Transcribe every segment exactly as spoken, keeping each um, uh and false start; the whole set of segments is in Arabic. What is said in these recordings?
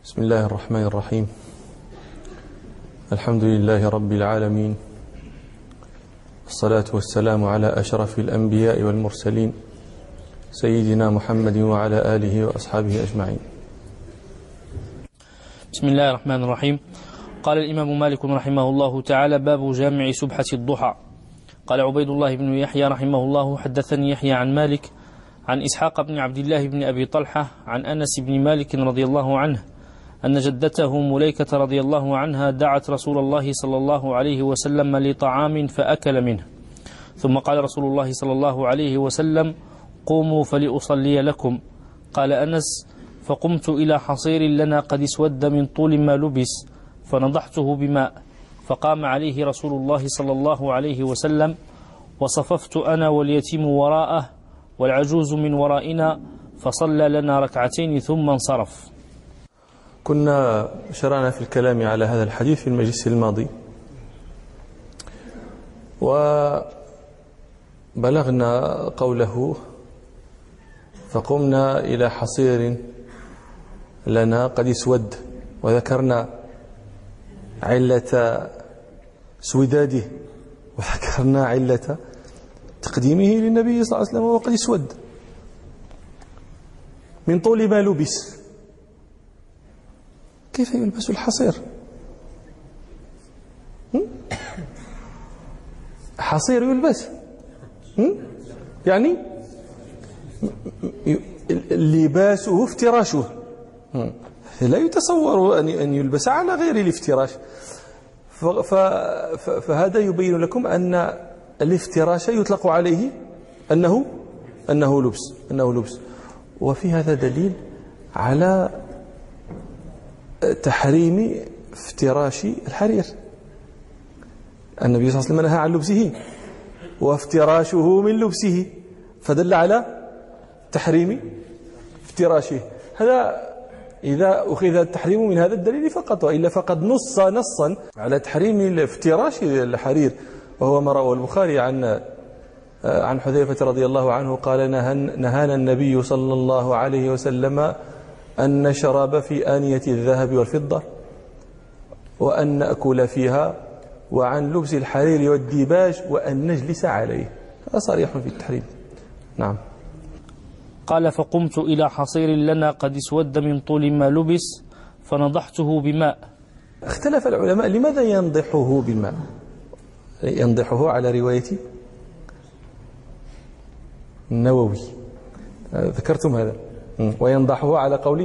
بسم الله الرحمن الرحيم. الحمد لله رب العالمين، الصلاة والسلام على أشرف الأنبياء والمرسلين سيدنا محمد وعلى آله وأصحابه أجمعين. بسم الله الرحمن الرحيم. قال الإمام مالك رحمه الله تعالى: باب جامع سبحة الضحى. قال عبيد الله بن يحيى رحمه الله: حدثني يحيى عن مالك عن إسحاق بن عبد الله بن أبي طلحة عن أنس بن مالك رضي الله عنه أن جدته مليكة رضي الله عنها دعت رسول الله صلى الله عليه وسلم لطعام فأكل منه، ثم قال رسول الله صلى الله عليه وسلم: قوموا فلأصلي لكم. قال أنس: فقمت إلى حصير لنا قد اسود من طول ما لبس فنضحته بماء، فقام عليه رسول الله صلى الله عليه وسلم، وصففت أنا واليتيم وراءه والعجوز من ورائنا، فصلى لنا ركعتين ثم انصرف. كنا شرعنا في الكلام على هذا الحديث في المجلس الماضي، وبلغنا قوله: فقمنا إلى حصير لنا قد اسود، وذكرنا علة سوداده، وذكرنا علة تقديمه للنبي صلى الله عليه وسلم وهو قد اسود من طول ما لبس. كيف يلبس الحصير؟ حصير يلبس يعني لباسه افتراشه، لا يتصور أن يلبس على غير الافتراش. فهذا يبين لكم أن الافتراش يطلق عليه أنه أنه لبس أنه لبس وفي هذا دليل على تحريم افتراش الحرير. النبي صلى الله عليه وسلم نهى عن لبسه وافتراشه من لبسه، فدل على تحريم افتراشه. هذا إذا أخذ التحريم من هذا الدليل فقط، وإلا فقد نص نصا على تحريم افتراش الحرير، وهو ما رواه البخاري عن عن حذيفة رضي الله عنه قال: نهانا النبي صلى الله عليه وسلم أن نشرب في آنية الذهب والفضة، وأن نأكل فيها، وعن لبس الحرير والديباج، وأن نجلس عليه. هذا صريح في التحريم. نعم. قال: فقمت إلى حصير لنا قد اسود من طول ما لبس فنضحته بماء. اختلف العلماء لماذا ينضحه بالماء. ينضحه على رواية النووي، ذكرتم هذا، وينضحه على قولي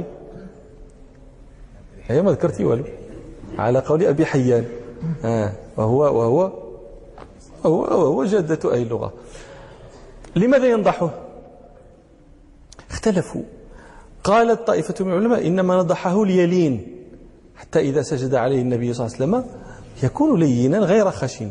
هي ما ذكرتي والو على قول أبي حيان، آه وهو وهو وهو, وهو جادة أي لغة. لماذا ينضحه؟ اختلفوا. قالت طائفة من العلماء: إنما نضحه ليلين، حتى إذا سجد عليه النبي صلى الله عليه وسلم يكون لينا غير خشن.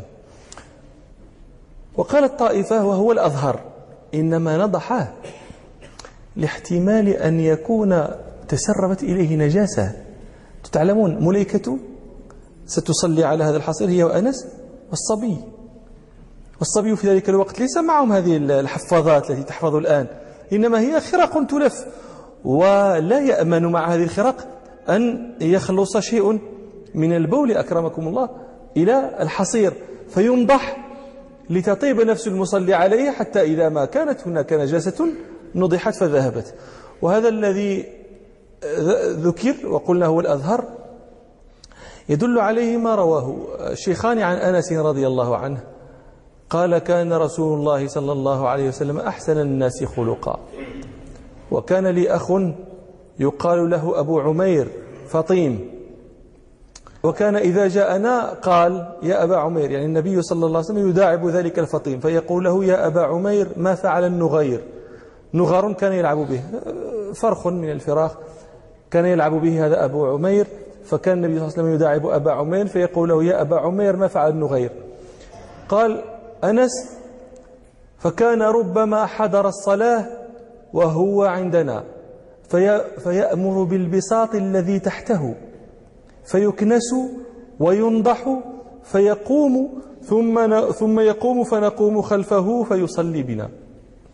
وقالت طائفة وهو الأظهر: إنما نضحه لاحتمال أن يكون تسربت إليه نجاسة. تعلمون مليكة ستصلي على هذا الحصير هي وأنس والصبي، والصبي في ذلك الوقت ليس معهم هذه الحفاظات التي تحفظ الآن، إنما هي خرق تلف، ولا يأمن مع هذه الخرق أن يخلص شيء من البول أكرمكم الله إلى الحصير، فينضح لتطيب نفس المصلي عليه، حتى إذا ما كانت هناك نجاسة نضحت فذهبت. وهذا الذي ذكر وقلنا هو الأظهر يدل عليه ما رواه الشيخان عن أنس رضي الله عنه قال: كان رسول الله صلى الله عليه وسلم أحسن الناس خلقا، وكان لي أخ يقال له أبو عمير فطيم، وكان إذا جاءنا قال: يا أبا عمير، يعني النبي صلى الله عليه وسلم يداعب ذلك الفطيم فيقول له: يا أبا عمير ما فعل النغير. نغر كان يلعب به، فرخ من الفراخ كان يلعب به هذا أبو عمير، فكان النبي صلى الله عليه وسلم يداعب أبا عمير فيقول له: يا أبا عمير ما فعل النغير. قال أنس: فكان ربما حضر الصلاة وهو عندنا في فيأمر بالبساط الذي تحته فيكنس وينضح فيقوم ثم ثم يقوم فنقوم خلفه فيصلي بنا.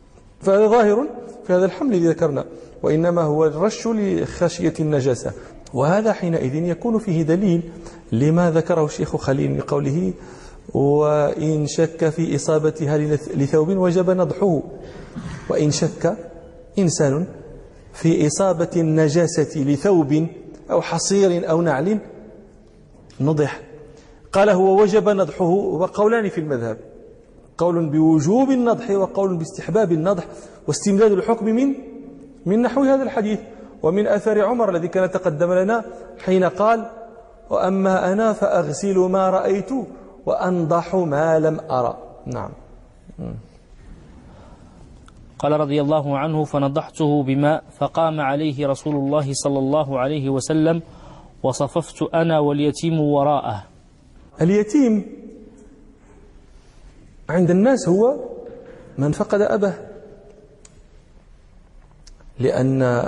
فهذا ظاهر في هذا الحمل الذي ذكرنا، وإنما هو الرش لخشية النجاسة. وهذا حينئذ يكون فيه دليل لما ذكره الشيخ خليل من قوله وإن شك في إصابتها لثوب وجب نضحه. وإن شك إنسان في إصابة النجاسة لثوب أو حصير أو نعل نضح. قال هو وجب نضحه، وقولان في المذهب، قول بوجوب النضح وقول باستحباب النضح واستمداد الحكم من من نحو هذا الحديث ومن أثر عمر الذي كان تقدم لنا حين قال وأما أنا فأغسل ما رأيت وأنضح ما لم أرى. نعم. قال رضي الله عنه فنضحته بماء فقام عليه رسول الله صلى الله عليه وسلم وصففت أنا واليتيم وراءه. اليتيم عند الناس هو من فقد أباه، لأن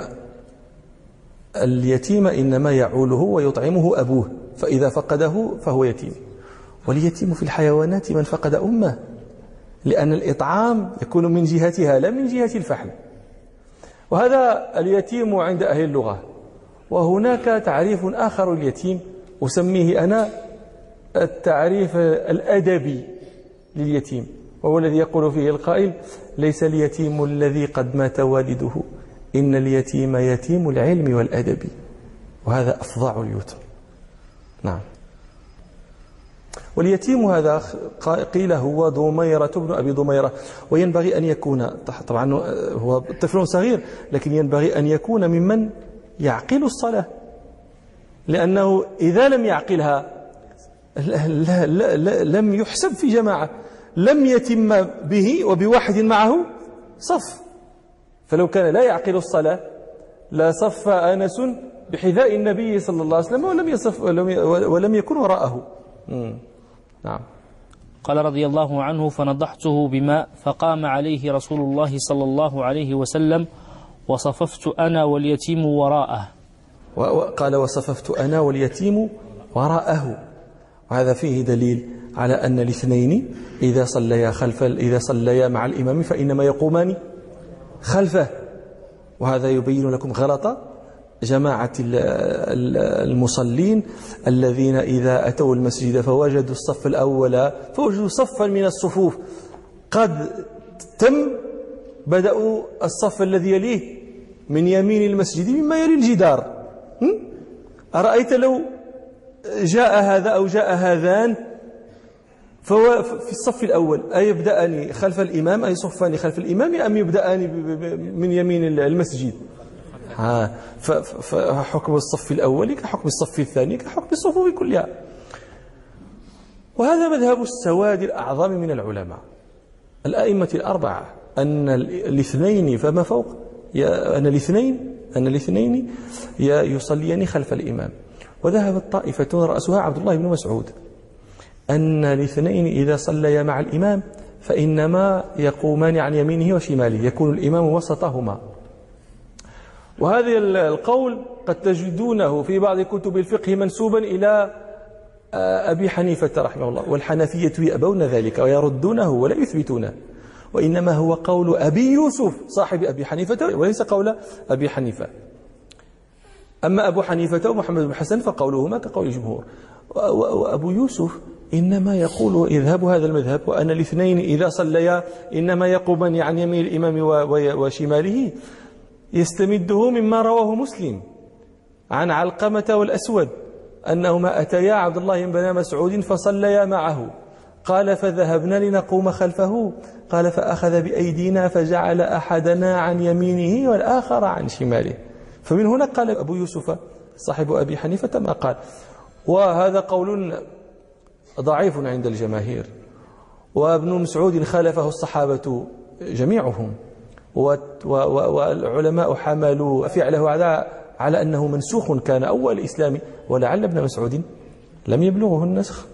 اليتيم إنما يعوله ويطعمه أبوه، فإذا فقده فهو يتيم. واليتيم في الحيوانات من فقد أمه، لأن الإطعام يكون من جهتها لا من جهة الفحل. وهذا اليتيم عند أهل اللغة. وهناك تعريف آخر اليتيم أسميه أنا التعريف الأدبي لليتيم، وهو الذي يقول فيه القائل ليس اليتيم الذي قد مات والده، إن اليتيم يتيم العلم والأدب، وهذا أفظع اليتم. نعم. واليتيم هذا قيل هو ضميرة بن أبي ضميرة، وينبغي أن يكون طبعا هو طفل صغير، لكن ينبغي أن يكون ممن يعقل الصلاة، لأنه إذا لم يعقلها لا لا لا لا لم يحسب في جماعة، لم يتم به وبواحد معه صف. فلو كان لا يعقل الصلاة لا صف أنس بحذاء النبي صلى الله عليه وسلم ولم يصف ولم يكن وراءه. نعم. قال رضي الله عنه فنضحته بماء فقام عليه رسول الله صلى الله عليه وسلم وصففت أنا واليتيم وراءه. وقال وصففت أنا واليتيم وراءه، وهذا فيه دليل على أن الاثنين إذا صليا خلف إذا صليا مع الإمام فإنما يقومان خلفه. وهذا يبين لكم غلط جماعة المصلين الذين إذا أتوا المسجد فوجدوا الصف الأول فوجدوا صفا من الصفوف قد تم، بدأوا الصف الذي يليه من يمين المسجد مما يلي الجدار. أرأيت لو جاء هذا أو جاء هذان فهو في الصف الأول أيبدأني خلف الإمام أي صفان خلف الإمام أم يبدأني من يمين المسجد؟ ها فحكم الصف الأول كحكم الصف الثاني كحكم الصفوف كلها. وهذا مذهب السواد الأعظم من العلماء الأئمة الأربعة، أن الاثنين فما فوق أن الاثنين أن الاثنين يصليان خلف الإمام. وذهبت طائفة رأسها عبد الله بن مسعود أن الاثنين إذا صليا مع الإمام فإنما يقومان عن يمينه وشماله، يكون الإمام وسطهما. وهذا القول قد تجدونه في بعض كتب الفقه منسوبا إلى أبي حنيفة رحمه الله، والحنفية يأبون ذلك ويردونه ولا يثبتونه، وإنما هو قول أبي يوسف صاحب أبي حنيفة وليس قول أبي حنيفة. أما أبو حنيفة ومحمد بن حسن فقولهما كقول الجمهور، وأبو يوسف إنما يقول اذهب هذا المذهب وأن الاثنين إذا صليا إنما يقومان عن يمين الإمام وشماله، يستمده مما رواه مسلم عن علقمة والأسود أنهما أتيا عبد الله بن مسعود فصليا معه، قال فذهبنا لنقوم خلفه، قال فأخذ بأيدينا فجعل أحدنا عن يمينه والآخر عن شماله. فمن هنا قال أبو يوسف صاحب أبي حنيفة ما قال. وهذا قول ضعيف عند الجماهير، وابن مسعود خالفه الصحابة جميعهم، والعلماء حملوا فعله على على أنه منسوخ كان أول الإسلام، ولعل ابن مسعود لم يبلغه النسخ.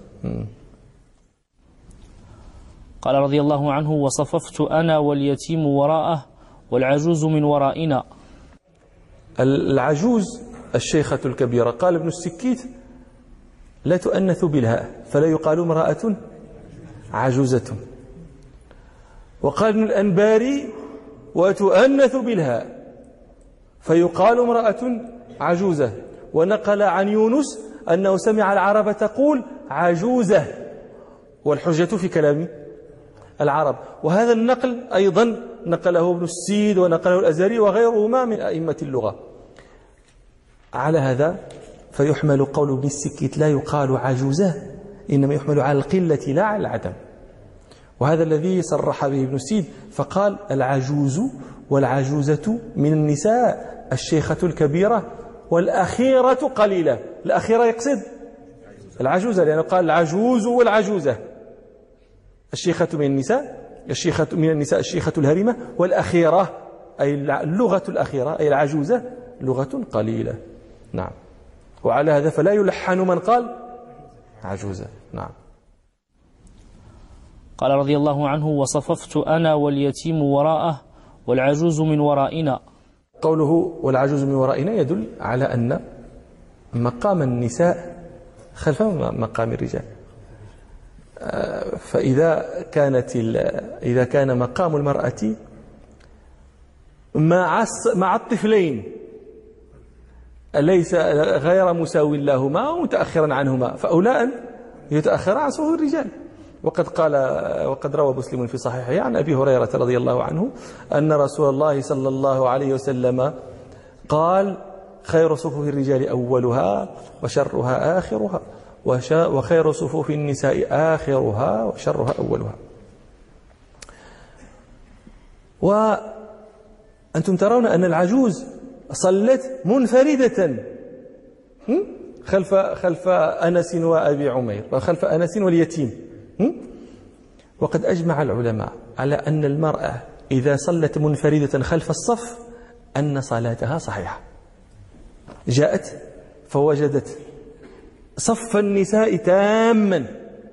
قال رضي الله عنه وصففت أنا واليتيم وراءه والعجوز من ورائنا. العجوز الشيخة الكبيرة. قال ابن السكيت لا تؤنث بالهاء فلا يقال امرأة عجوزة. وقال ابن الأنباري وتؤنث بالهاء فيقال امرأة عجوزة. ونقل عن يونس أنه سمع العرب تقول عجوزة، والحجة في كلام العرب. وهذا النقل أيضا نقله ابن السيد ونقله الأزهري وغيرهما من أئمة اللغة. على هذا فيحمل قول ابن السكيت لا يقال عجوزة، إنما يحمل على القلة لا على العدم، وهذا الذي صرح به ابن السيد فقال العجوز والعجوزة من النساء الشيخة الكبيرة والأخيرة قليلة. الأخيرة يقصد العجوزة، لأنه قال العجوز والعجوزة. الشيخة من النساء الشيخة من النساء الشيخة الهرمة، والأخيرة أي اللغة الأخيرة أي العجوزة لغة قليلة. نعم. وعلى هذا فلا يلحن من قال عجوزة. نعم. قال رضي الله عنه وصففت أنا واليتيم وراءه والعجوز من ورائنا. قوله والعجوز من ورائنا يدل على أن مقام النساء خلف مقام الرجال. فإذا كانت إذا كان مقام المرأة مع مع الطفلين ليس غير مساو لهما ومتأخرا عنهما، فأولى أن يتأخر عن صفوف الرجال. وقد قال وقد روى مسلم في صحيحه عن أبي هريرة رضي الله عنه أن رسول الله صلى الله عليه وسلم قال خير صفوف الرجال أولها وشرها آخرها، وخير صفوف النساء آخرها وشرها أولها. وأنتم ترون أن العجوز صلت منفردة خلف خلف أنس وأبي عمير وخلف أنس واليتيم. وقد أجمع العلماء على أن المرأة إذا صلت منفردة خلف الصف أن صلاتها صحيحة. جاءت فوجدت صف النساء تاما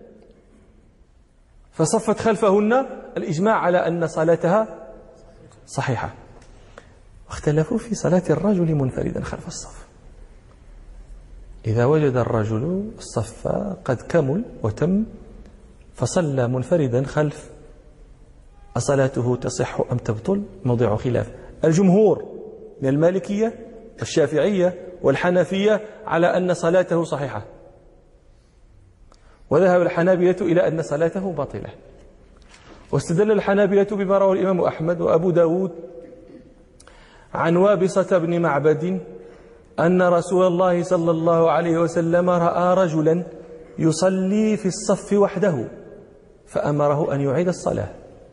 فصفت خلفهن، الإجماع على أن صلاتها صحيحة. واختلفوا في صلاة الرجل منفردا خلف الصف. إذا وجد الرجل الصف قد كمل وتم فصلى منفردا خلف، أصلاته تصح أم تبطل؟ موضع خلاف. الجمهور من المالكية والشافعية والحنفية على أن صلاته صحيحة، وذهب الحنابلة إلى أن صلاته باطلة. واستدل الحنابلة بما رواه الإمام أحمد وأبو داود عن وابصة بن معبد أن رسول الله صلى الله عليه وسلم رأى رجلا يصلي في الصف وحده فأمره أن يعيد الصلاة.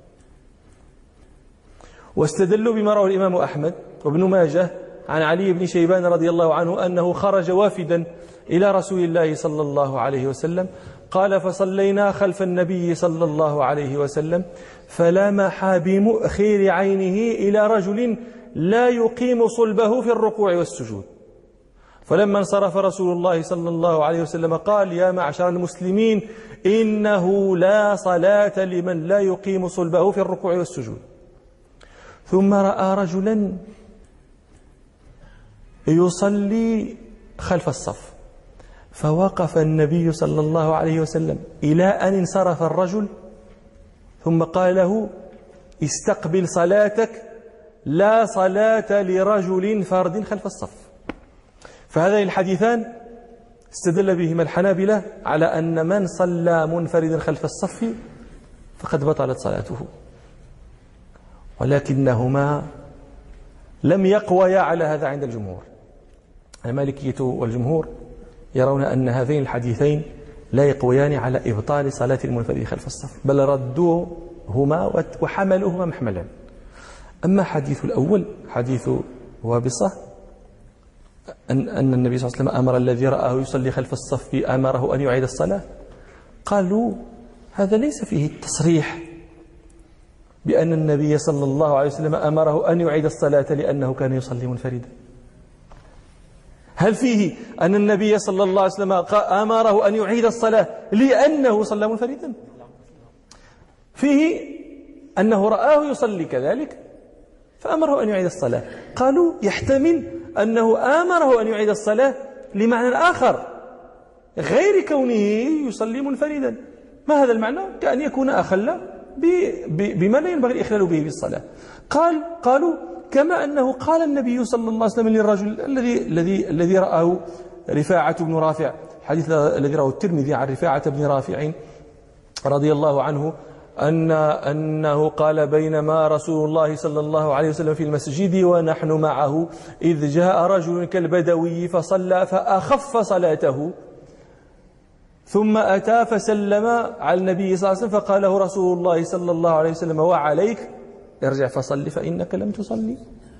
واستدلوا بما رواه الإمام أحمد وابن ماجه عن علي بن شيبان رضي الله عنه أنه خرج وافدا إلى رسول الله صلى الله عليه وسلم، قال فصلينا خلف النبي صلى الله عليه وسلم فلمح بمؤخر عينه إلى رجل لا يقيم صلبه في الركوع والسجود. فلما انصرف رسول الله صلى الله عليه وسلم قال يا معشر المسلمين إنه لا صلاة لمن لا يقيم صلبه في الركوع والسجود. ثم رأى رجلا يصلي خلف الصف فوقف النبي صلى الله عليه وسلم إلى أن انصرف الرجل ثم قال له استقبل صلاتك لا صلاة لرجل فرد خلف الصف. فهذين الحديثان استدل بهما الحنابلة على أن من صلى منفردا خلف الصف فقد بطلت صلاته، ولكنهما لم يقويا على هذا عند الجمهور. المالكية والجمهور يرون أن هذين الحديثين لا يقويان على إبطال صلاة المنفرد خلف الصف، بل ردوهما وحملوهما محملا. أما حديث الأول حديث وابصة أن, أن النبي صلى الله عليه وسلم أمر الذي رآه يصلي خلف الصف أمره أن يعيد الصلاة، قالوا هذا ليس فيه التصريح بأن النبي صلى الله عليه وسلم أمره أن يعيد الصلاة لأنه كان يصلي منفردا. هل فيه أن النبي صلى الله عليه وسلم أمره أن يعيد الصلاة لأنه صلى منفردا؟ فيه أنه رآه يصلي كذلك فأمره أن يعيد الصلاة. قالوا يحتمل أنه آمره أن يعيد الصلاة لمعنى آخر غير كونه يصلي منفردا. ما هذا المعنى؟ كأن يكون أخل بما لا ينبغي الإخلال به بالصلاة. قال قالوا كما أنه قال النبي صلى الله عليه وسلم للرجل الذي الذي الذي رآه رفاعة بن رافع، حديث الذي رواه الترمذي عن رفاعة بن رافع رضي الله عنه أن أنه قال: بينما رسول الله صلى الله عليه وسلم في المسجد ونحن معه إذ جاء رجل كالبدوي فصلى فأخف صلاته، ثم أتى فسلم على النبي صلى الله عليه وسلم فقال له رسول الله صلى الله عليه وسلم: وعليك ارجع فصل فإنك لم تصلي.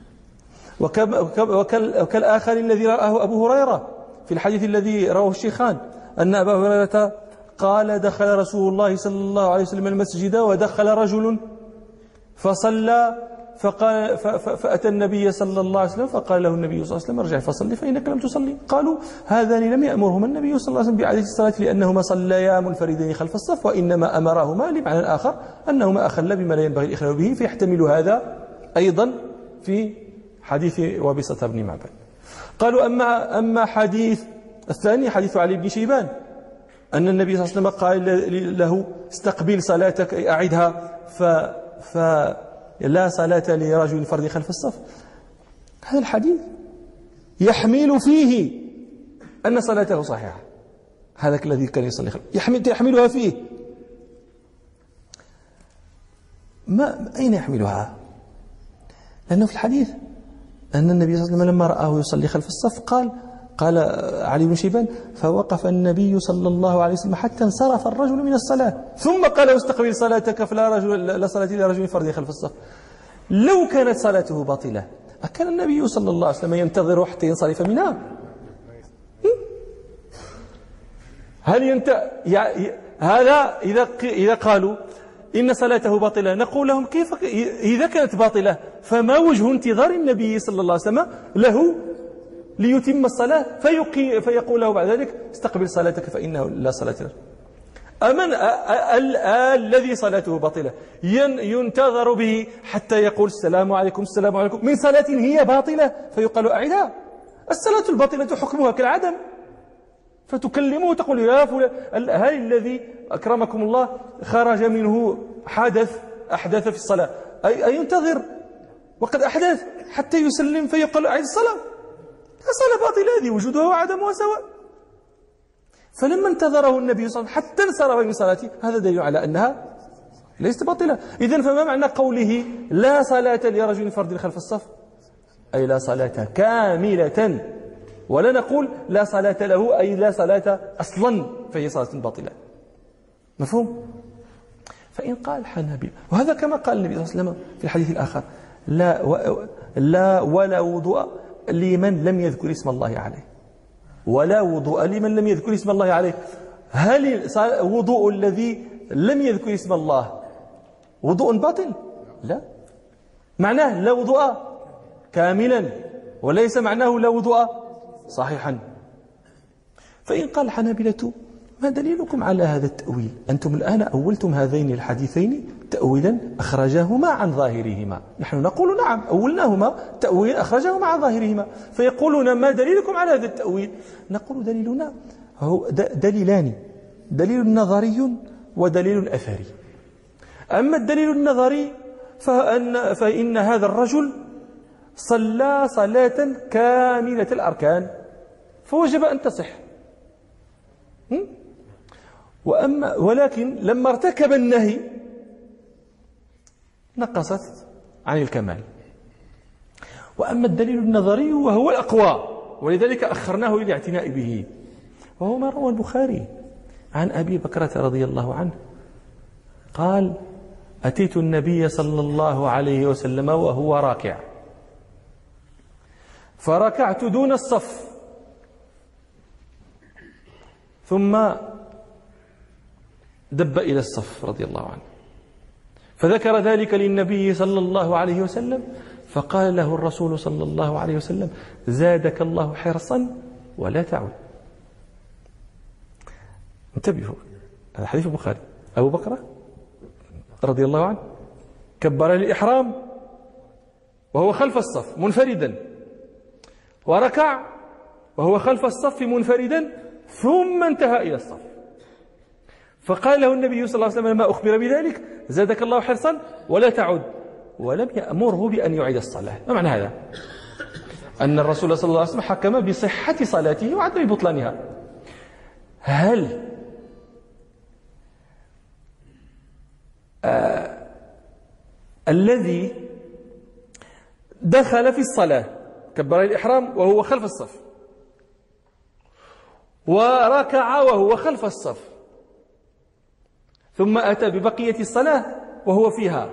وكالآخر الذي رآه أبو هريرة في الحديث الذي رواه الشيخان أن أبا هريرة قال: دخل رسول الله صلى الله عليه وسلم المسجد ودخل رجل فصلى فقال فأتى النبي صلى الله عليه وسلم فقال له النبي صلى الله عليه وسلم: ارجع فصلي فإنك لم تصلي. قالوا: هذان لم يأمرهما النبي صلى الله عليه وسلم بإعادة الصلاة لأنهما صليا منفردين خلف الصف، وإنما أمرهما لمعنى آخر أنهما أخل بما لا ينبغي الإخلال به، فيحتمل هذا أيضا في حديث وابصة بن معبد. قالوا: أما أما حديث الثاني حديث علي بن شيبان أن النبي صلى الله عليه وسلم قال له: استقبل صلاتك أعدها ف فلا صلاة لرجل فرد خلف الصف. هذا الحديث يحمل فيه أن صلاته صحيحة، هذا الذي كان يصلي خلف يحمل يحملها فيه. ما أين يحملها؟ لأنه في الحديث أن النبي صلى الله عليه وسلم لما رآه يصلي خلف الصف قال قال علي بن شيبان: فوقف النبي صلى الله عليه وسلم حتى انصرف الرجل من الصلاة ثم قال: استقبل صلاتك فلا رجل لا صلاة لرجل فرد خلف الصف. لو كانت صلاته باطلة أكان النبي صلى الله عليه وسلم ينتظر حتى ينصرف منها؟ هل ينت... هذا إذا إذا قالوا إن صلاته باطلة نقول لهم: كيف إذا كانت باطلة فما وجه انتظار النبي صلى الله عليه وسلم له ليتم الصلاة فيقي فيقول له بعد ذلك: استقبل صلاتك فإنه لا صلاة له. أمن الذي صلاته باطلة ينتظر به حتى يقول: السلام عليكم السلام عليكم من صلاة هي باطلة فيقال: أعدها. الصلاة الباطلة حكمها كالعدم، فتكلمه وتقول: يا فلان هل الذي أكرمكم الله خرج منه حدث أحدث في الصلاة أي ينتظر وقد أحدث حتى يسلم فيقال: أعد الصلاة. الصلاة باطلة هذه وجودها وعدمها سواء. فلما انتظره النبي صلى الله عليه وسلم حتى انصرف من صلاته هذا دليل على أنها ليست باطلة. إذن فما معنى قوله: لا صلاة لرجل فرد خلف الصف؟ أي لا صلاة كاملة، ولا نقول لا صلاة له أي لا صلاة أصلا فهي صلاة باطلة. مفهوم؟ فإن قال حنابلة، وهذا كما قال النبي صلى الله عليه وسلم في الحديث الآخر: لا, و... لا ولا وضوء لمن لم يذكر اسم الله عليه، ولا وضوء لمن لم يذكر اسم الله عليه. هل وضوء الذي لم يذكر اسم الله وضوء باطل؟ لا، معناه لا وضوء كاملا، وليس معناه لا وضوء صحيحا. فإن قال حنابلة: ما دليلكم على هذا التأويل؟ أنتم الآن أولتم هذين الحديثين تأويلا أخرجاهما عن ظاهرهما. نحن نقول: نعم أولناهما تأويل أخرجاهما عن ظاهرهما. فيقولون: ما دليلكم على هذا التأويل؟ نقول: دليلنا هو دليلان، دليل نظري ودليل أثري. أما الدليل النظري فأن, فإن هذا الرجل صلى صلاة كاملة الأركان فوجب أن تصح. وأما ولكن لما ارتكب النهي نقصت عن الكمال. وأما الدليل النظري وهو الأقوى ولذلك أخرناه إلى الاعتناء به، وهو ما روى البخاري عن أبي بكرة رضي الله عنه قال: أتيت النبي صلى الله عليه وسلم وهو راكع فركعت دون الصف ثم دب إلى الصف رضي الله عنه، فذكر ذلك للنبي صلى الله عليه وسلم فقال له الرسول صلى الله عليه وسلم: زادك الله حرصا ولا تعد. انتبهوا، هذا حديث البخاري. أبو بكر رضي الله عنه كبر الإحرام وهو خلف الصف منفردا، وركع وهو خلف الصف منفردا، ثم انتهى إلى الصف، فقال له النبي صلى الله عليه وسلم لما أخبر بذلك: زادك الله حرصا ولا تعد. ولم يأمره بأن يعيد الصلاة. ما معنى هذا؟ أن الرسول صلى الله عليه وسلم حكم بصحة صلاته وعدم بطلانها. هل آه الذي دخل في الصلاة كبر الإحرام وهو خلف الصف، وركع وهو خلف الصف، ثم أتى ببقية الصلاة وهو فيها،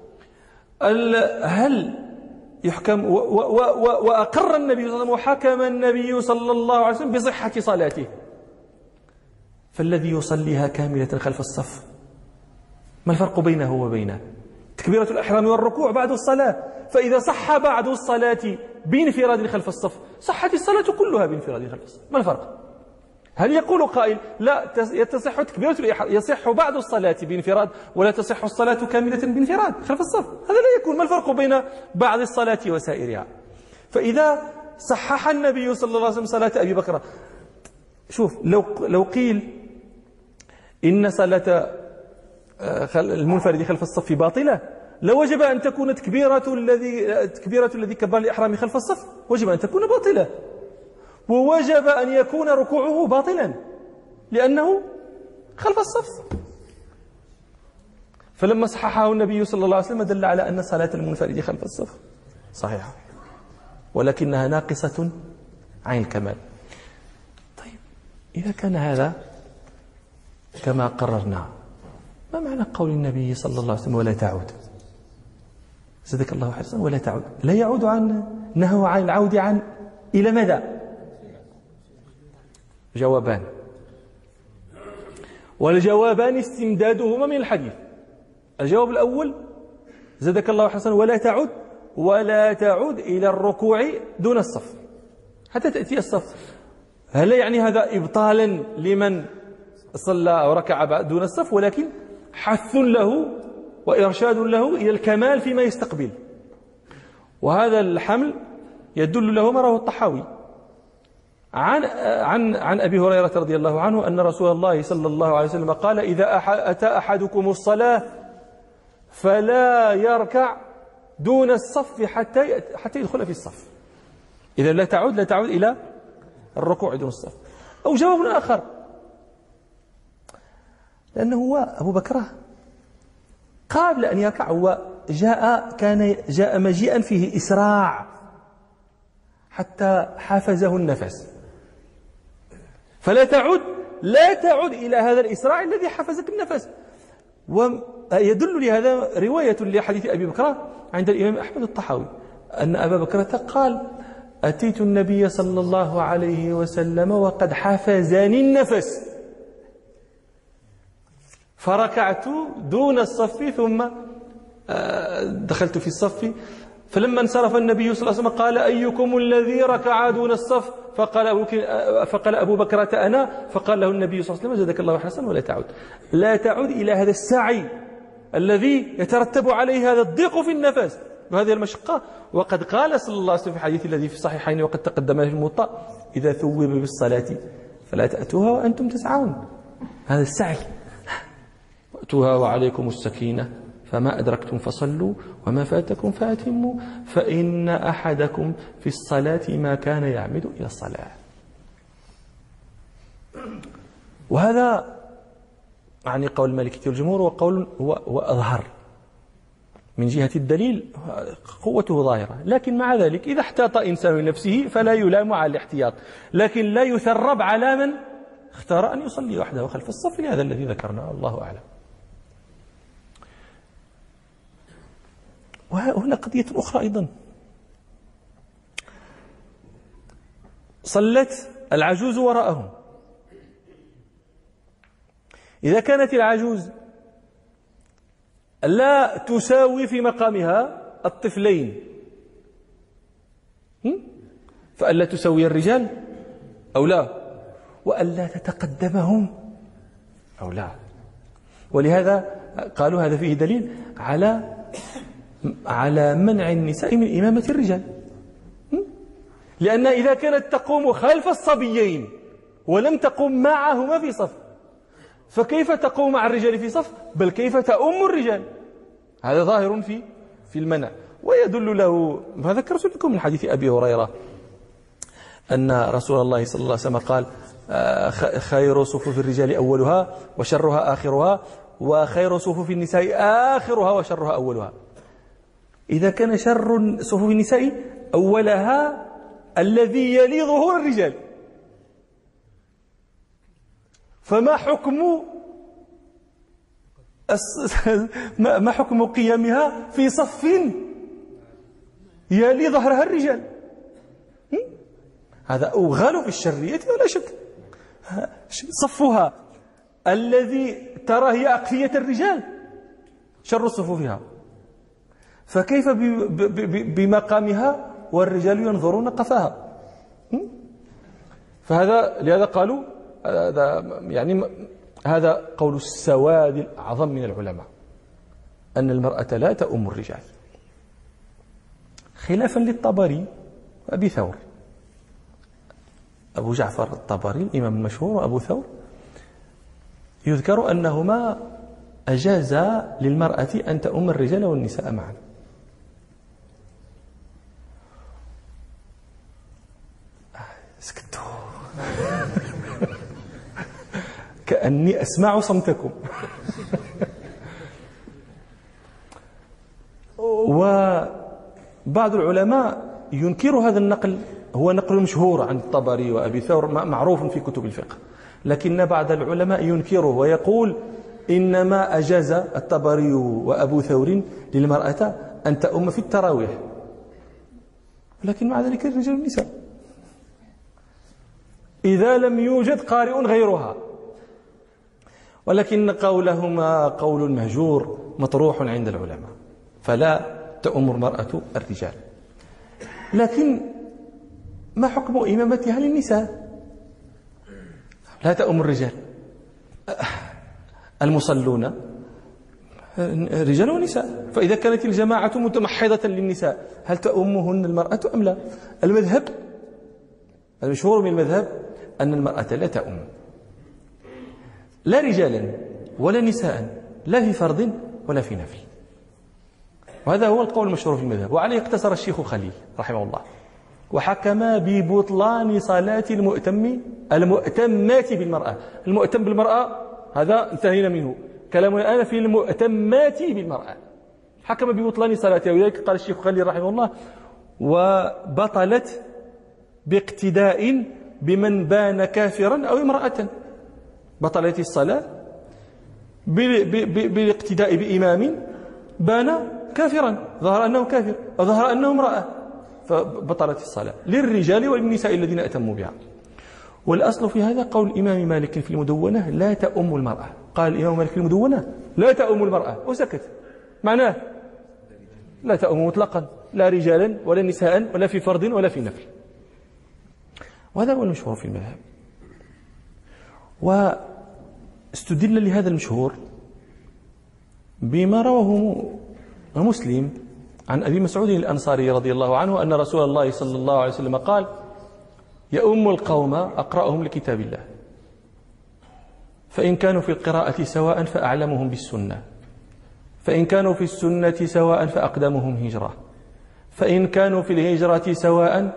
هل يحكم؟ وأقر النبي صلى الله عليه وسلم وحكم النبي صلى الله عليه وسلم بصحة صلاته، فالذي يصليها كاملة خلف الصف ما الفرق بينه وبينه؟ تكبيرة الإحرام والركوع بعد الصلاة، فإذا صح بعد الصلاة بانفراد خلف الصف صحت الصلاة كلها بانفراد خلف الصف. ما الفرق؟ هل يقول قائل لا تصح تكبيرة الإحرام يصح بعد الصلاة بانفراد ولا تصح الصلاة كاملة بانفراد خلف الصف؟ هذا لا يكون. ما الفرق بين بعض الصلاة وسائرها؟ فإذا صحح النبي صلى الله عليه وسلم صلاة أبي بكر، شوف لو لو قيل إن صلاة المنفرد خلف الصف باطلة لوجب أن تكون تكبيرة الذي تكبيرة الذي كبر الإحرام خلف الصف وجب أن تكون باطلة، ووجب أن يكون ركوعه باطلا لأنه خلف الصف. فلما صححه النبي صلى الله عليه وسلم دل على أن صلاة المنفرد خلف الصف صحيحة ولكنها ناقصة عن الكمال. طيب إذا كان هذا كما قررنا، ما معنى قول النبي صلى الله عليه وسلم ولا تعود؟ زادك الله حسنا. ولا تعود لا يعود عن نهوا عن العود عن إلى ماذا؟ جوابان، والجوابان استمدادهما من الحديث. الجواب الأول زادك الله حسنا ولا تعود ولا تعود إلى الركوع دون الصف حتى تأتي الصف. هل يعني هذا إبطالا لمن صلى أو ركع دون الصف، ولكن حث له وإرشاد له إلى الكمال فيما يستقبل. وهذا الحمل يدل له ما رواه الطحاوي عن عن عن أبي هريرة رضي الله عنه أن رسول الله صلى الله عليه وسلم قال إذا أتى أحدكم الصلاة فلا يركع دون الصف حتى حتى يدخل في الصف. إذا لا تعود لا تعود إلى الركوع دون الصف. أو جواب آخر، لأنه هو أبو بكر قبل أن يركع هو جاء كان جاء مجيئا فيه إسراع حتى حافزه النفس، فلا تعود لا تعود إلى هذا الإسراع الذي حفزك النفس. ويدل لهذا رواية لحديث أبي بكر عند الإمام أحمد الطحاوي أن أبا بكر قال أتيت النبي صلى الله عليه وسلم وقد حفزني النفس فركعت دون الصف ثم دخلت في الصف، فلما انصرف النبي صلى الله عليه وسلم قال أيكم الذي ركع دون الصف؟ فقال أبو, فقال أبو بكرة أنا. فقال له النبي صلى الله عليه وسلم زادك الله حسنا ولا تعود لا تعود إلى هذا السعي الذي يترتب عليه هذا الضيق في النفس وهذه المشقة. وقد قال صلى الله عليه وسلم في الحديث الذي في الصحيحين وقد تقدم في الموطأ إذا ثوب بالصلاة فلا تأتوها وأنتم تسعون. هذا السعي، وأتوها وعليكم السكينة فما أدركتم فصلوا وما فاتكم فأتموا فإن أحدكم في الصلاة ما كان يعمد إلى الصلاة. وهذا يعني قول المالكية والجمهور وقول وأظهر من جهة الدليل قوته ظاهرة، لكن مع ذلك إذا احتاط إنسان نفسه فلا يلام على الاحتياط، لكن لا يثرب على من اختار أن يصلي وحده خلف الصف لهذا الذي ذكرنا. الله أعلم. وهنا قضية أخرى أيضا، صلت العجوز وراءهم، إذا كانت العجوز لا تساوي في مقامها الطفلين فألا تساوي الرجال أو لا، وألا تتقدمهم أو لا. ولهذا قالوا هذا فيه دليل على على منع النساء من إمامة الرجال، لأن إذا كانت تقوم خلف الصبيين ولم تقوم معهما في صف فكيف تقوم مع الرجال في صف؟ بل كيف تؤم الرجال؟ هذا ظاهر في في المنع. ويدل له ما ذكرت لكم من حديث أبي هريرة أن رسول الله صلى الله عليه وسلم قال خير صفوف الرجال أولها وشرها آخرها، وخير صفوف النساء آخرها وشرها أولها. إذا كان شر صفوف النساء أولها الذي يلي ظهور الرجال، فما حكم ما حكم قيامها في صف يلي ظهرها الرجال؟ هذا أوغال في الشرية ولا شك. صفها الذي ترى هي أقفية الرجال شر صفوفها، فكيف بمقامها والرجال ينظرون قفاها؟ فهذا لهذا قالوا هذا يعني هذا قول السواد الأعظم من العلماء أن المرأة لا تؤم الرجال، خلافا للطبري وأبي ثور. أبو جعفر الطبري الإمام المشهور وأبو ثور يذكر أنهما أجازا للمرأة أن تؤم الرجال والنساء معا. اسكتوا كأني أسمع صمتكم. وبعض العلماء ينكر هذا النقل، هو نقل مشهور عن الطبري وأبي ثور معروف في كتب الفقه، لكن بعض العلماء ينكره ويقول إنما أجاز الطبري وأبو ثور للمرأة أن تؤم في التراويح، لكن مع ذلك الرجال والنساء إذا لم يوجد قارئ غيرها. ولكن قولهما قول مهجور مطروح عند العلماء، فلا تؤم المرأة الرجال. لكن ما حكم إمامتها للنساء؟ لا تؤم الرجال، المصلون رجال ونساء، فإذا كانت الجماعة متمحضة للنساء هل تؤمهن المرأة أم لا؟ المذهب المشهور من المذهب أن المرأة لا تؤم لا رجالا ولا نساء، لا في فرض ولا في نفل، وهذا هو القول المشهور في المذهب، وعليه اقتصر الشيخ خليل رحمه الله، وحكم ببطلان صلاة المؤتم المؤتمات بالمرأة. المؤتم بالمرأة هذا انتهينا منه، كلامنا الآن في المؤتمات بالمرأة. حكم ببطلان صلاتها، ولذلك قال الشيخ خليل رحمه الله وبطلت باقتداء بمن بان كافرا أو امرأة. بطلت الصلاة بالاقتداء بإمام بان كافرا، ظهر أنه كافر أو ظهر أنه امرأة، فبطلت الصلاة للرجال وللنساء الذين أتموا بها. والأصل في هذا قول الإمام مالك في المدونة لا تؤم المرأة. قال الإمام مالك في المدونة لا تؤم المرأة وسكت، معناه لا تؤم مطلقا، لا رجالا ولا نساء ولا في فرض ولا في نفل، وهذا هو المشهور في المذهب. واستدل لهذا المشهور بما رواه مسلم عن أبي مسعود الأنصاري رضي الله عنه أن رسول الله صلى الله عليه وسلم قال يؤم القوم أقرأهم لكتاب الله، فإن كانوا في القراءة سواء فأعلمهم بالسنة، فإن كانوا في السنة سواء فأقدمهم هجرة، فإن كانوا في الهجرة سواء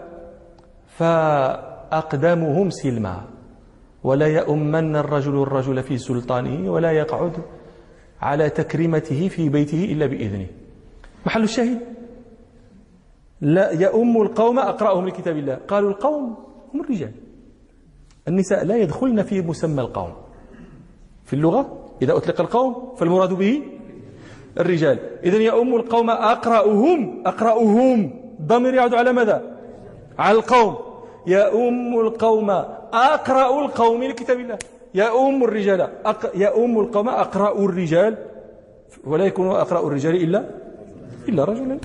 فأقدمهم سلما، ولا يؤمن الرجل الرجل في سلطانه ولا يقعد على تكريمته في بيته إلا بإذنه. محل الشاهد لا يؤم القوم أقرأهم لكتاب الله. قالوا القوم هم الرجال، النساء لا يدخلن في مسمى القوم في اللغة. إذا أطلق القوم فالمراد به الرجال. إذن يؤم القوم أقرأهم، أقرأهم ضمير يعود على ماذا؟ على القوم. يؤم القوم أقرأ القوم لكتاب الله، يؤم الرجال أق... يؤم القوم أقرأ الرجال، ولا يكون أقرأ الرجال إلا إلا رجلا.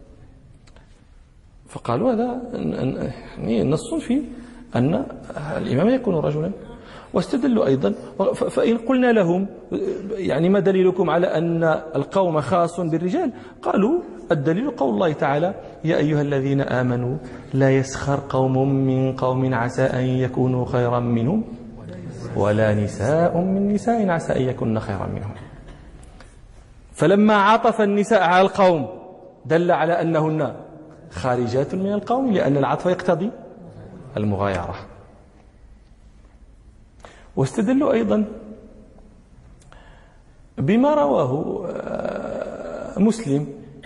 فقالوا هذا يعني نص في أن الإمام يكون رجلا. واستدلوا أيضا، فإن قلنا لهم يعني ما دليلكم على أن القوم خاص بالرجال؟ قالوا الدليل قول الله تعالى يا أيها الذين آمنوا لا يسخر قوم من قوم عسى أن يكونوا خيرا منهم ولا نساء من نساء عسى أن يكون خيرا منهم. فلما عطف النساء على القوم دل على أنهن خارجات من القوم، لأن العطف يقتضي المغايرة. واستدلوا أيضا بما رواه مسلم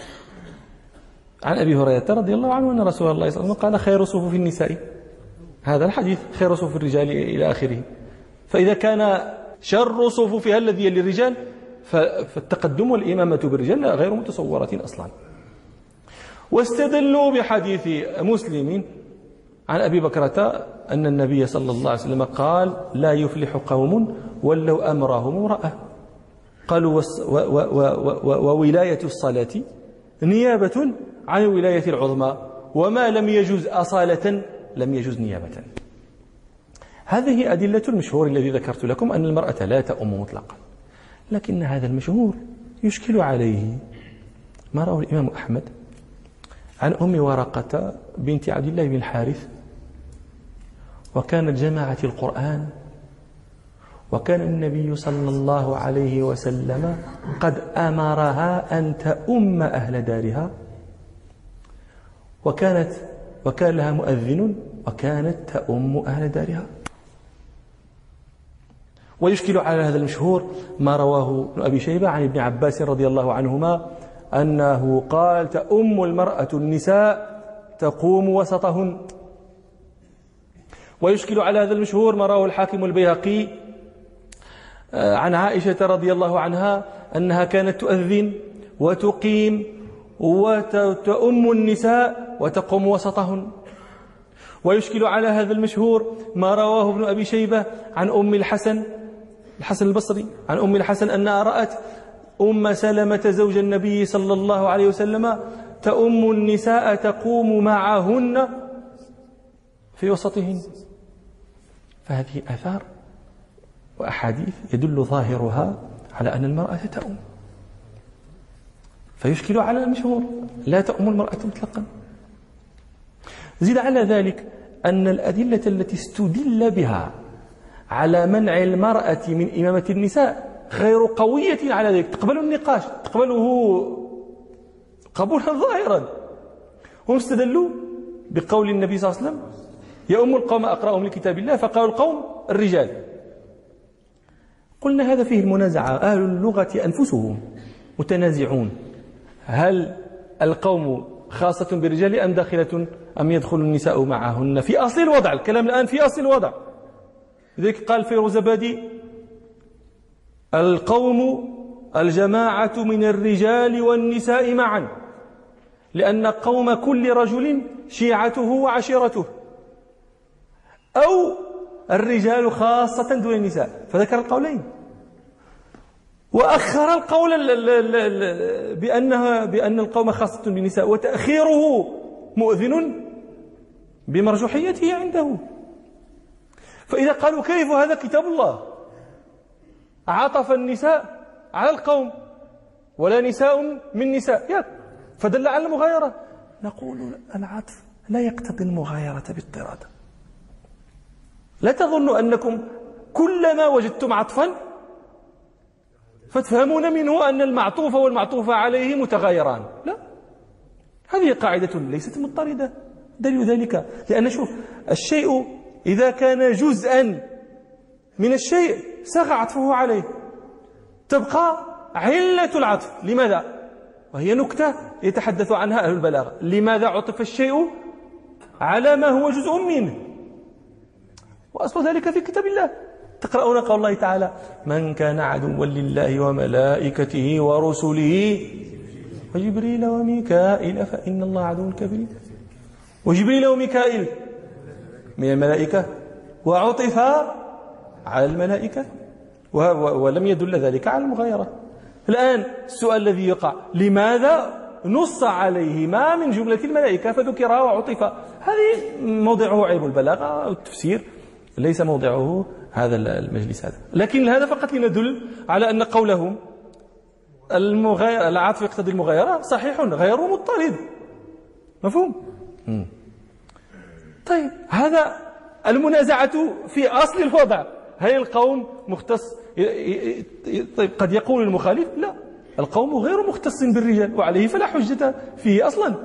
عن أبي هريرة رضي الله عنه أن رسول الله صلى الله عليه وسلم قال: خير صفوف النساء، هذا الحديث خير صفوف الرجال إلى آخره. فإذا كان شر صفوفها الذي للرجال فالتقدم والإمامة بالرجال غير متصورة أصلا. واستدلوا بحديث مسلم عن أبي بكرة أن النبي صلى الله عليه وسلم قال: لا يفلح قوم ولوا أمرهم امرأة. قالوا: وولاية الصلاة نيابة عن الولاية العظمى، وما لم يجوز أصالة لم يجوز نيابة. هذه أدلة المشهور الذي ذكرت لكم أن المرأة لا تؤم مطلقا، لكن هذا المشهور يشكل عليه ما رواه الإمام أحمد عن أم ورقة بنت عبد الله بن الحارث، وكانت جماعة القرآن، وكان النبي صلى الله عليه وسلم قد أمرها أن تؤم أهل دارها، وكانت وكان لها مؤذن وكانت تؤم أهل دارها. ويشكل على هذا المشهور ما رواه ابن أبي شيبة عن ابن عباس رضي الله عنهما أنه قال: تؤم المرأة النساء تقوم وسطهن. ويشكل على هذا المشهور ما رواه الحاكم البيهقي عن عائشة رضي الله عنها أنها كانت تؤذن وتقيم وتؤم النساء وتقوم وسطهن. ويشكل على هذا المشهور ما رواه ابن أبي شيبة عن أم الحسن الحسن البصري عن أم الحسن أنها رأت أم سلمة زوج النبي صلى الله عليه وسلم تؤم النساء تقوم معهن في وسطهن. فهذه آثار وأحاديث يدل ظاهرها على أن المرأة تؤم، فيشكل على المشهور لا تؤم المرأة مطلقا. زيد على ذلك أن الأدلة التي استدل بها على منع المرأة من إمامة النساء غير قوية على ذلك، تقبل النقاش، تقبله قبولا ظاهرا. هم استدلوا بقول النبي صلى الله عليه وسلم: يؤم القوم أقرأهم لكتاب الله، فقالوا القوم الرجال. قلنا هذا فيه المنازعة، أهل اللغة أنفسهم متنازعون، هل القوم خاصة بالرجال أم داخلة أم يدخل النساء معهن في أصل الوضع؟ الكلام الآن في أصل الوضع. لذلك قال فيروزبادي: القوم الجماعة من الرجال والنساء معا، لأن قوم كل رجل شيعته وعشيرته، أو الرجال خاصة دون النساء، فذكر القولين. وأخر القول بأنها بأن القوم خاصة بالنساء، وتأخيره مؤذن بمرجوحيته عنده. فإذا قالوا كيف هذا كتاب الله عطف النساء على القوم ولا نساء من نساء فدل على المغايرة، نقول العطف لا يقتضي المغايرة باضطراد. لا تظنوا أنكم كلما وجدتم عطفا فتفهمون منه أن المعطوف والمعطوف عليه متغايران، لا، هذه قاعدة ليست مضطردة. دليل ذلك لأن شوف، الشيء إذا كان جزءا من الشيء ساغ عطفه عليه، تبقى علة العطف. لماذا؟ وهي نكتة يتحدث عنها أهل البلاغة. لماذا عطف الشيء على ما هو جزء منه؟ وأصل ذلك في كتاب الله. تقرؤون قول الله تعالى: من كان عدوا لله وملائكته ورسله وجبريل وميكائيل فإن الله عدو الكافرين. وجبريل وميكائيل من الملائكة، وعطف على الملائكة، ولم يدل ذلك على المغايرة. الآن السؤال الذي يقع: لماذا نص عليهما من جملة الملائكة فذكرها وعطف؟ هذه موضعه علم البلاغة والتفسير، ليس موضعه هذا المجلس هذا. لكن هذا فقط لندل على أن قولهم المغاير العطف يقتضي المغايرة صحيح غير مضطرد. مفهوم؟ مم. طيب، هذا المنازعة في أصل الوضع. هل القوم مختص؟ طيب، قد يقول المخالف: لا، القوم غير مختص بالرجال وعليه فلا حجة فيه أصلا.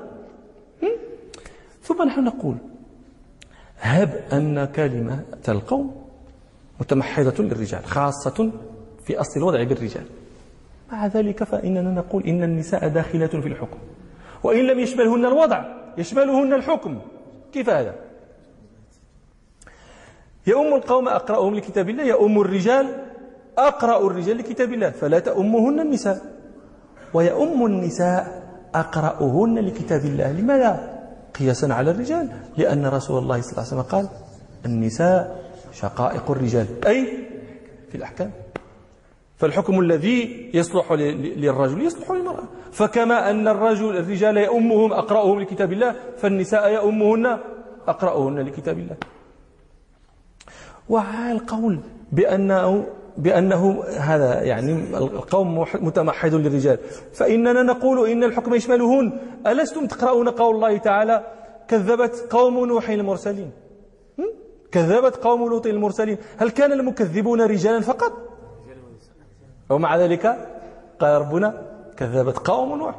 ثم نحن نقول هب أن كلمة القوم متمحضة للرجال خاصة في أصل الوضع بالرجال، مع ذلك فإننا نقول إن النساء داخلات في الحكم، وإن لم يشملهن الوضع يشملهن الحكم. كيف هذا؟ يؤم القوم أقرأهم لكتاب الله، يؤم الرجال أقرأ الرجال لكتاب الله، فلا تؤمهن النساء، ويؤم النساء أقرأهن لكتاب الله. لماذا؟ قياسا على الرجال، لأن رسول الله صلى الله عليه وسلم قال النساء شقائق الرجال، أي في الأحكام، فالحكم الذي يصلح للرجل يصلح للمرأة. فكما أن الرجل الرجال يؤمهم أقرأهم لكتاب الله، فالنساء يؤمهن أقرأهن لكتاب الله. وعلى القول بأنه بأنه هذا يعني القوم متمحض للرجال، فإننا نقول إن الحكم يشملهن. ألستم تقرؤون قول الله تعالى كذبت قوم نوح المرسلين، كذبت قوم لوط المرسلين؟ هل كان المكذبون رجالا فقط؟ ومع ذلك قال ربنا كذبت قوم نوح،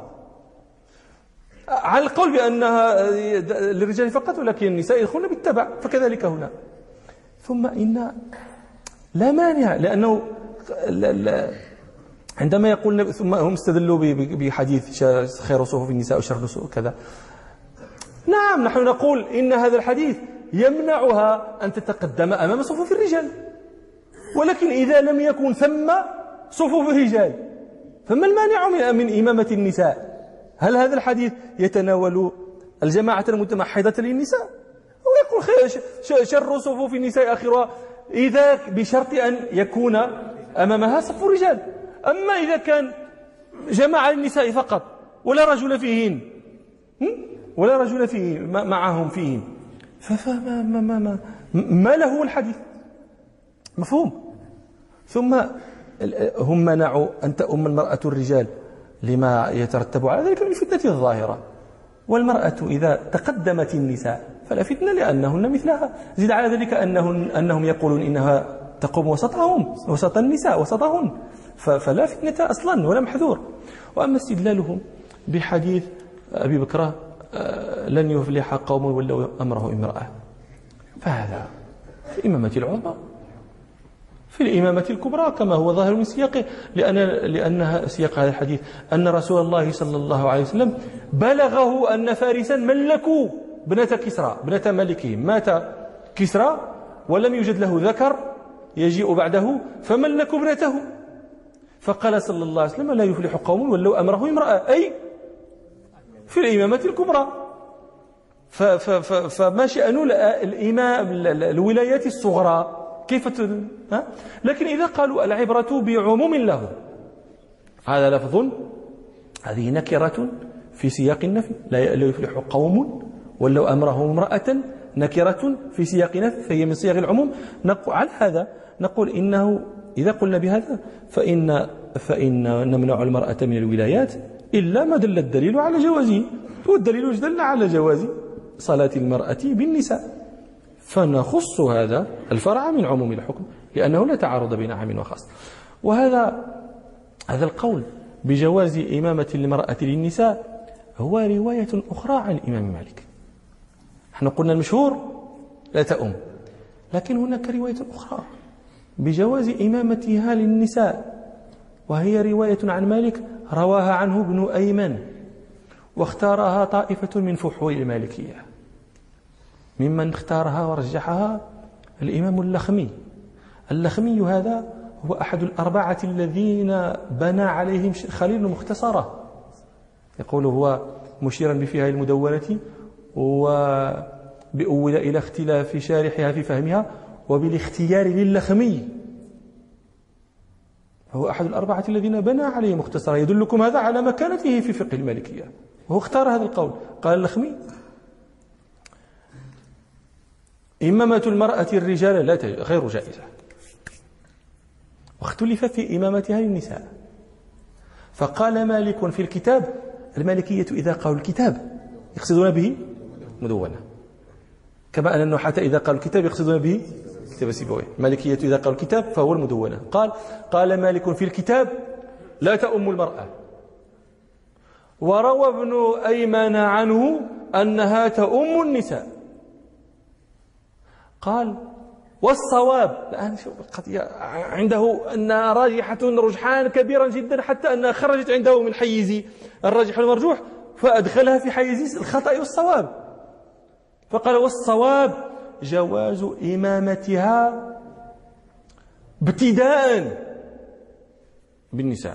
على القول بأنها للرجال فقط، ولكن النساء يدخلن بالتبع، فكذلك هنا. ثم إن لا مانع، لأنه عندما يقول ثم هم استدلوا بحديث خير صفوف النساء وشر كذا، نعم نحن نقول إن هذا الحديث يمنعها أن تتقدم أمام صفوف الرجال، ولكن إذا لم يكن ثم صفوف الرجال فما المانع من من إمامة النساء؟ هل هذا الحديث يتناول الجماعة المتمحضة للنساء؟ ويقول شر صفوف النساء آخرها، إذا بشرط أن يكون أمامها صف الرجال. أما إذا كان جماعة النساء فقط ولا رجل فيهن ولا رجل فيه معهم فيهن، فما ما ما ما ما له الحديث؟ مفهوم. ثم هم منعوا أن تؤم المرأة الرجال لما يترتب على ذلك من الفتنة الظاهرة، والمرأة إذا تقدمت النساء فلا فتنة لأنهن مثلها. زيد على ذلك أنهم, أنهم يقولون إنها تقوم وسطهم وسط النساء وسطهن، فلا فتنة أصلا ولا محذور. وأما استدلالهم بحديث أبي بكر لن يفلح قوم ولو أمره امرأة، فهذا في إمامة العظمى، في الإمامة الكبرى كما هو ظاهر من سياقه، لأن لأنها سياق هذا الحديث أن رسول الله صلى الله عليه وسلم بلغه أن فارسا ملكوا ابنة كسرى ابنة ملكهم، مات كسرى ولم يوجد له ذكر يجيء بعده فملكوا ابنته، فقال صلى الله عليه وسلم لا يفلح قوم ولو أمره امرأة، أي في الإمامة الكبرى. فما شأن الإمام الولايات الصغرى كيف تد... ها؟ لكن إذا قالوا العبرة بعموم له، هذا لفظ، هذه نكرة في سياق النفي، لا يفلح قوم ولو أمره امرأة، نكرة في سياق نفي فهي من صيغ العموم. نقول على هذا نقول إنه إذا قلنا بهذا فإن فإن نمنع المرأة من الولايات إلا ما دل الدليل على جوازه، والدليل دل على جواز صلاة المرأة بالنساء، فنخص هذا الفرع من عموم الحكم لأنه لا تعارض بين عام وخاص. وهذا هذا القول بجواز إمامة المرأة للنساء هو رواية أخرى عن الإمام مالك. نحن قلنا المشهور لا تؤم، لكن هناك رواية أخرى بجواز إمامتها للنساء، وهي رواية عن مالك رواها عنه ابن أيمن، واختارها طائفة من فحول المالكية، ممن اختارها ورجحها الإمام اللخمي. اللخمي هذا هو أحد الأربعة الذين بنى عليهم خليل مختصرة، يقول هو مشيرا بفيها المدونة وبأول إلى اختلاف شارحها في فهمها وبالاختيار للخمي، هو أحد الأربعة الذين بنى عليه مختصرة. يدلكم هذا على مكانته في فقه المالكية، وهو اختار هذا القول. قال اللخمي إمامة المرأة الرجال لا غير جائزة، واختلف في إمامتها للنساء. فقال مالك في الكتاب، المالكية إذا قالوا الكتاب يقصدون به مدونة، كما أن النحاة إذا قالوا الكتاب يقصدون به كتاب سيبويه. المالكية إذا قالوا الكتاب فهو المدونة. قال قال مالك في الكتاب لا تؤم المرأة وروى ابن أيمن عنه أنها تؤم النساء. قال والصواب، الآن عنده أن راجحة رجحان كبيرا جدا حتى أنها خرجت عنده من حيز الراجح والمرجوح فأدخلها في حيز الخطأ والصواب. فقال والصواب جواز إمامتها ابتداء بالنساء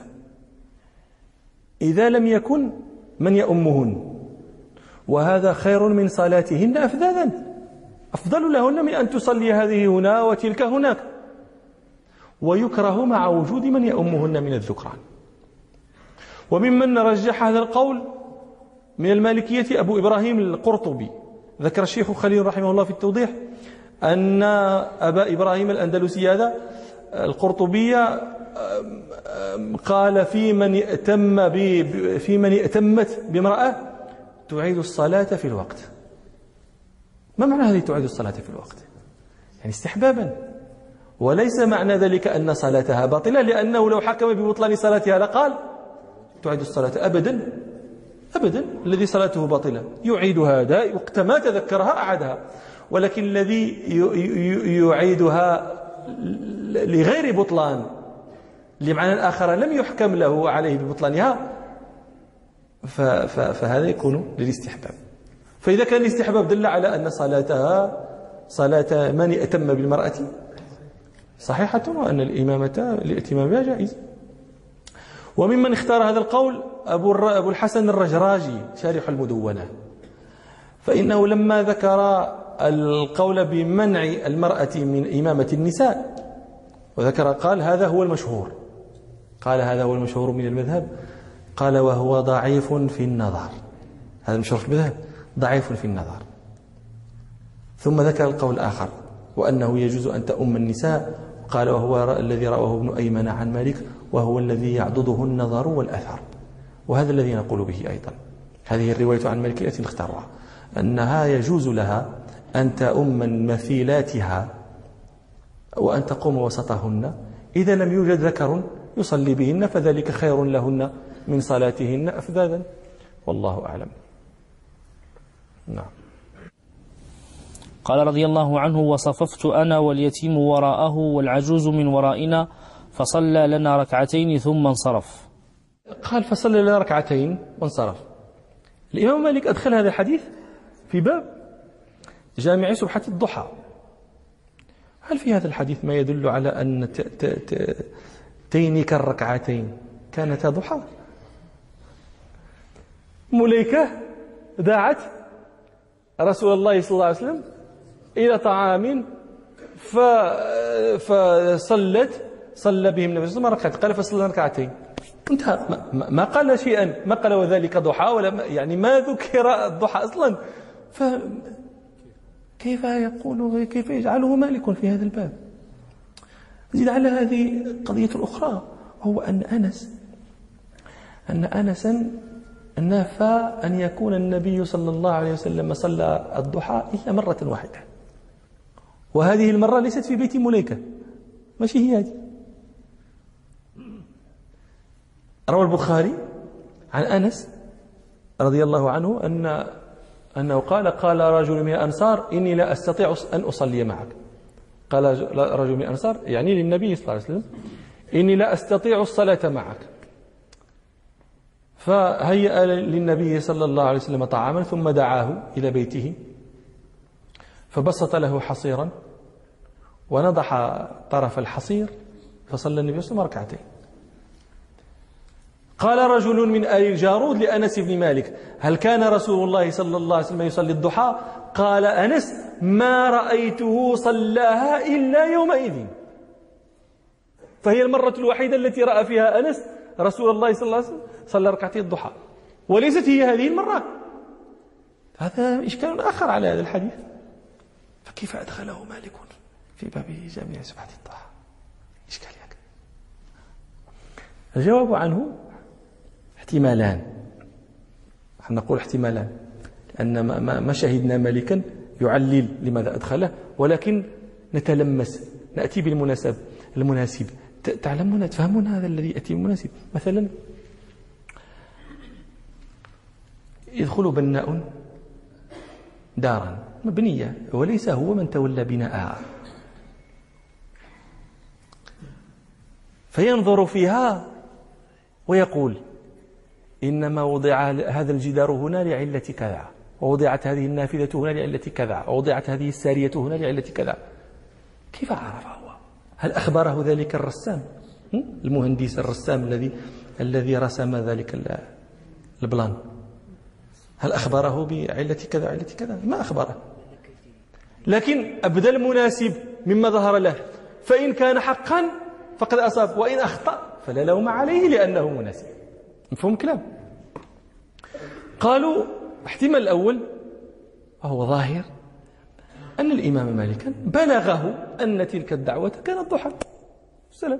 إذا لم يكن من يؤمهن، وهذا خير من صلاتهن أفذاذا، أفضل لهن من أن تصلي هذه هنا وتلك هناك. ويكره مع وجود من يؤمهن من الذكران. وممن رجح هذا القول من المالكية أبو إبراهيم القرطبي. ذكر الشيخ خليل رحمه الله في التوضيح أن أبا إبراهيم الأندلسي هذا القرطبية قال في من ائتم في من ائتمت بامرأة تعيد الصلاة في الوقت. ما معنى هذه تعيد الصلاة في الوقت؟ يعني استحبابا، وليس معنى ذلك أن صلاتها باطلة، لأنه لو حكم ببطلان صلاتها لقال تعيد الصلاة. أبدا أبدا، الذي صلاته باطلة يعيدها وقت ما تذكرها أعادها، ولكن الذي يعيدها لغير بطلان لمعنى آخر لم يحكم له عليه ببطلانها فهذا يكون للاستحباب. فإذا كان الاستحباب دل على أن صلاتها صلاة من ائتم بالمرأة صحيحة، وأن الإمامة الائتمام بها جائز. وممن اختار هذا القول أبو أبو الحسن الرجراجي شارح المدونة، فإنه لما ذكر القول بمنع المرأة من إمامة النساء وذكر قال هذا هو المشهور، قال هذا هو المشهور من المذهب، قال وهو ضعيف في النظر، هذا المشهور في المذهب ضعيف في النظر. ثم ذكر القول الآخر وأنه يجوز أن تؤم النساء، قال وهو الذي رواه ابن أيمن عن مالك وهو الذي يعضده النظر والأثر، وهذا الذي نقول به أيضا. هذه الرواية عن مالك التي نختارها أنها يجوز لها أن تؤم مثيلاتها وأن تقوم وسطهن إذا لم يوجد ذكر يصلي بهن، فذلك خير لهن من صلاتهن أفذاذا، والله أعلم. نعم. قال رضي الله عنه وصففت أنا واليتيم وراءه والعجوز من ورائنا فصلى لنا ركعتين ثم انصرف. قال فصلى لنا ركعتين وانصرف. الإمام مالك أدخل هذا الحديث في باب جامع سبحة الضحى. هل في هذا الحديث ما يدل على أن تينك الركعتين كانتا ضحى؟ مليكة دعت رسول الله صلى الله عليه وسلم إلى طعام فصلت صلى بهم النبي صلى الله عليه وسلم ركعتين، قال فصلى ركعتين انتهى. ما, ما قال شيئا، ما قال وذلك ضحى ولا يعني ما ذكر الضحى أصلا. فكيف يقول كيف يجعله مالك في هذا الباب؟ زيد على هذه القضية الأخرى، وهو أن أنس أن أنسا نفى أن يكون النبي صلى الله عليه وسلم صلى الضحى إلا مرة واحدة، وهذه المرة ليست في بيت مليكة، ماشي هي هذه. روى البخاري عن أنس رضي الله عنه أن أنه قال قال رجل من الأنصار إني لا أستطيع أن أصلي معك. قال رجل من الأنصار يعني للنبي صلى الله عليه وسلم إني لا أستطيع الصلاة معك، فهيأ للنبي صلى الله عليه وسلم طعاما ثم دعاه إلى بيته فبسط له حصيرا ونضح طرف الحصير فصلى النبي صلى الله عليه وسلم ركعتين. قال رجل من آل الجارود لأنس بن مالك هل كان رسول الله صلى الله عليه وسلم يصلي الضحى؟ قال أنس ما رأيته صلاها إلا يومئذ. فهي المرة الوحيدة التي رأى فيها أنس رسول الله صلى الله عليه وسلم صلى ركعتي الضحى، وليست هي هذه المرة. هذا إشكال آخر على هذا الحديث، فكيف أدخله مالك في باب جامع سبحة الضحى؟ إشكال يك. الجواب عنه احتمالان، نقول احتمالان لأن ما, ما شهدنا مالكا يعلل لماذا أدخله، ولكن نتلمس نأتي بالمناسب المناسب. تعلمون تفهمون هذا الذي يأتي بالمناسب. مثلا يدخل بناء دارا مبنية وليس هو من تولى بناءها، فينظر فيها ويقول إنما وضع هذا الجدار هنا لعلة كذا، ووضعت هذه النافذة هنا لعلة كذا، ووضعت هذه السارية هنا لعلة كذا. كيف عرف هو؟ هل أخبره ذلك الرسام، المهندس الرسام الذي الذي رسم ذلك البلان؟ هل أخبره بعلة كذا علة كذا؟ ما أخبره، لكن أبدى المناسب مما ظهر له، فإن كان حقا فقد أصاب، وإن أخطأ فلا لوم عليه لأنه مناسب. مفهوم الكلام؟ قالوا احتمال الأول وهو ظاهر أن الإمام مالكا بلغه أن تلك الدعوة كانت ضحى. السلام.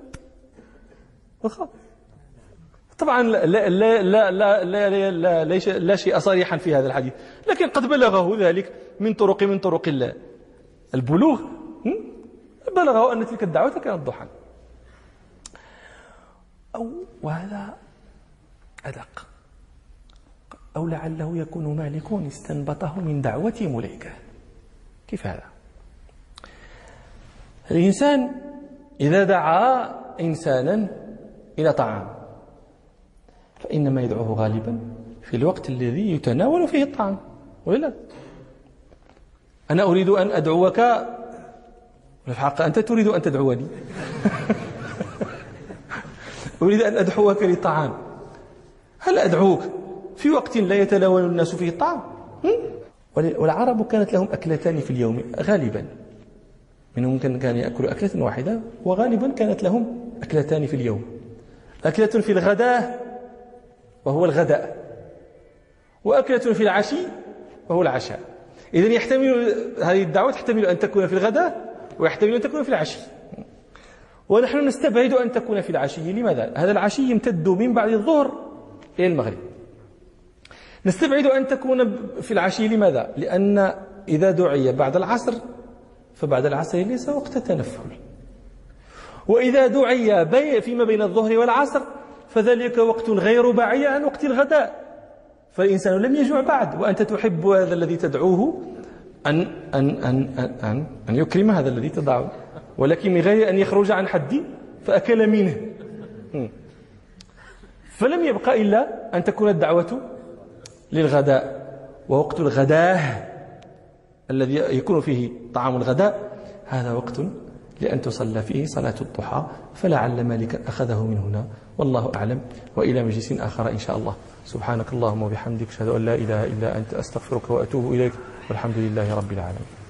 طبعا لا لا لا لا لا لا, لا, لا, لا شيء صريحا في هذا الحديث، لكن قد بلغه ذلك من طرق من طرق البلوغ، بلغه أن تلك الدعوة كانت ضحى. أو وهذا أدق، أو لعله يكون مالك استنبطه من دعوة مليكة. كيف هذا؟ الإنسان إذا دعا إنسانا إلى طعام فإنما يدعوه غالبا في الوقت الذي يتناول فيه الطعام، ولا أنا أريد أن أدعوك، في الحق أنت تريد أن تدعوني أريد أن أدعوك للطعام، هل أدعوك في وقت لا يتناول الناس فيه الطعام؟ والعرب كانت لهم أكلتان في اليوم غالبا، منهم كان يأكل أكلة واحدة، وغالبا كانت لهم أكلتان في اليوم، أكلة في الغداء وهو الغداء، وأكلة في العشي وهو العشاء. إذن يحتمل هذه الدعوة تحتمل أن تكون في الغداء ويحتمل أن تكون في العشي، ونحن نستبعد أن تكون في العشي. لماذا؟ هذا العشي يمتد من بعد الظهر إلى المغرب. نستبعد أن تكون في العشي. لماذا؟ لأن إذا دعي بعد العصر فبعد العصر ليس وقت تنفل، وإذا دعي فيما بين الظهر والعصر فذلك وقت غير بعيد عن وقت الغداء، فالإنسان لم يجوع بعد، وأنت تحب هذا الذي تدعوه أن, أن, أن, أن, أن يكرم هذا الذي تدعوه، ولكن من غير أن يخرج عن حد فأكل منه. فلم يبقى إلا أن تكون الدعوة للغداء، ووقت الغداء الذي يكون فيه طعام الغداء هذا وقت لأن تصلى فيه صلاة الضحى، فلعل مالك أخذه من هنا، والله أعلم. وإلى مجلس آخر إن شاء الله. سبحانك اللهم وبحمدك أشهد أن لا إله إلا أنت أستغفرك وأتوب إليك، والحمد لله رب العالمين.